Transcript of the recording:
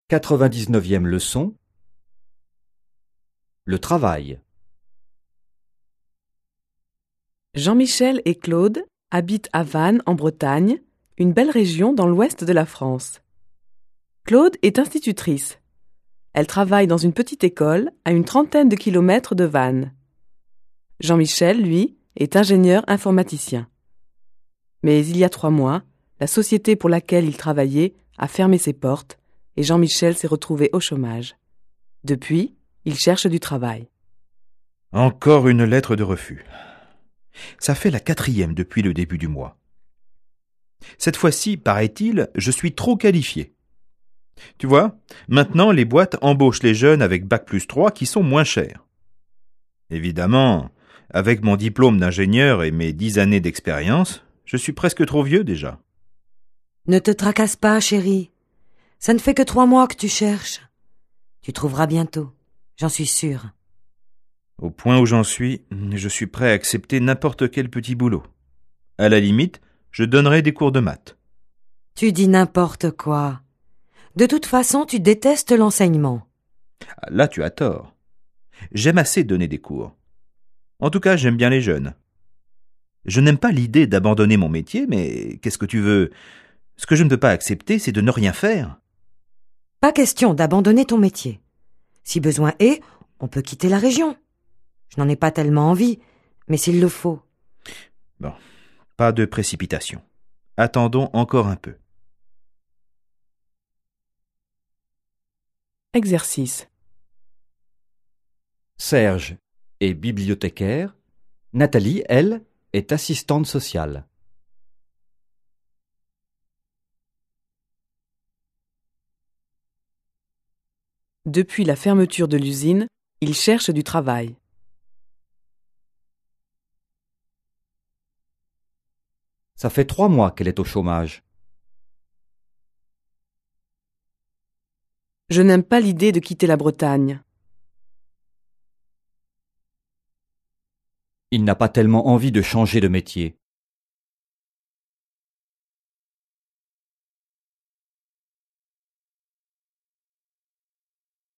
99e leçon. Le travail. Jean-Michel et Claude habitent à Vannes, en Bretagne, une belle région dans l'ouest de la France. Claude est institutrice. Elle travaille dans une petite école à une trentaine de kilomètres de Vannes. Jean-Michel, lui, est ingénieur informaticien. Mais il y a 3 mois, la société pour laquelle il travaillait a fermé ses portes et Jean-Michel s'est retrouvé au chômage. Depuis, il cherche du travail. Encore une lettre de refus. Ça fait la 4e depuis le début du mois. Cette fois-ci, paraît-il, je suis trop qualifié. Tu vois, maintenant les boîtes embauchent les jeunes avec Bac+3 qui sont moins chers. Évidemment, avec mon diplôme d'ingénieur et mes 10 années d'expérience, je suis presque trop vieux déjà. Ne te tracasse pas, chérie. Ça ne fait que 3 mois que tu cherches. Tu trouveras bientôt, j'en suis sûre. Au point où j'en suis, je suis prêt à accepter n'importe quel petit boulot. À la limite, je donnerai des cours de maths. Tu dis n'importe quoi. De toute façon, tu détestes l'enseignement. Là, tu as tort. J'aime assez donner des cours. En tout cas, j'aime bien les jeunes. Je n'aime pas l'idée d'abandonner mon métier, mais qu'est-ce que tu veux ? Ce que je ne peux pas accepter, c'est de ne rien faire. Pas question d'abandonner ton métier. Si besoin est, on peut quitter la région. Je n'en ai pas tellement envie, mais s'il le faut. Bon, pas de précipitation. Attendons encore un peu. Exercice. Serge est bibliothécaire. Nathalie, elle, est assistante sociale. Depuis la fermeture de l'usine, il cherche du travail. Ça fait 3 mois qu'elle est au chômage. Je n'aime pas l'idée de quitter la Bretagne. Il n'a pas tellement envie de changer de métier.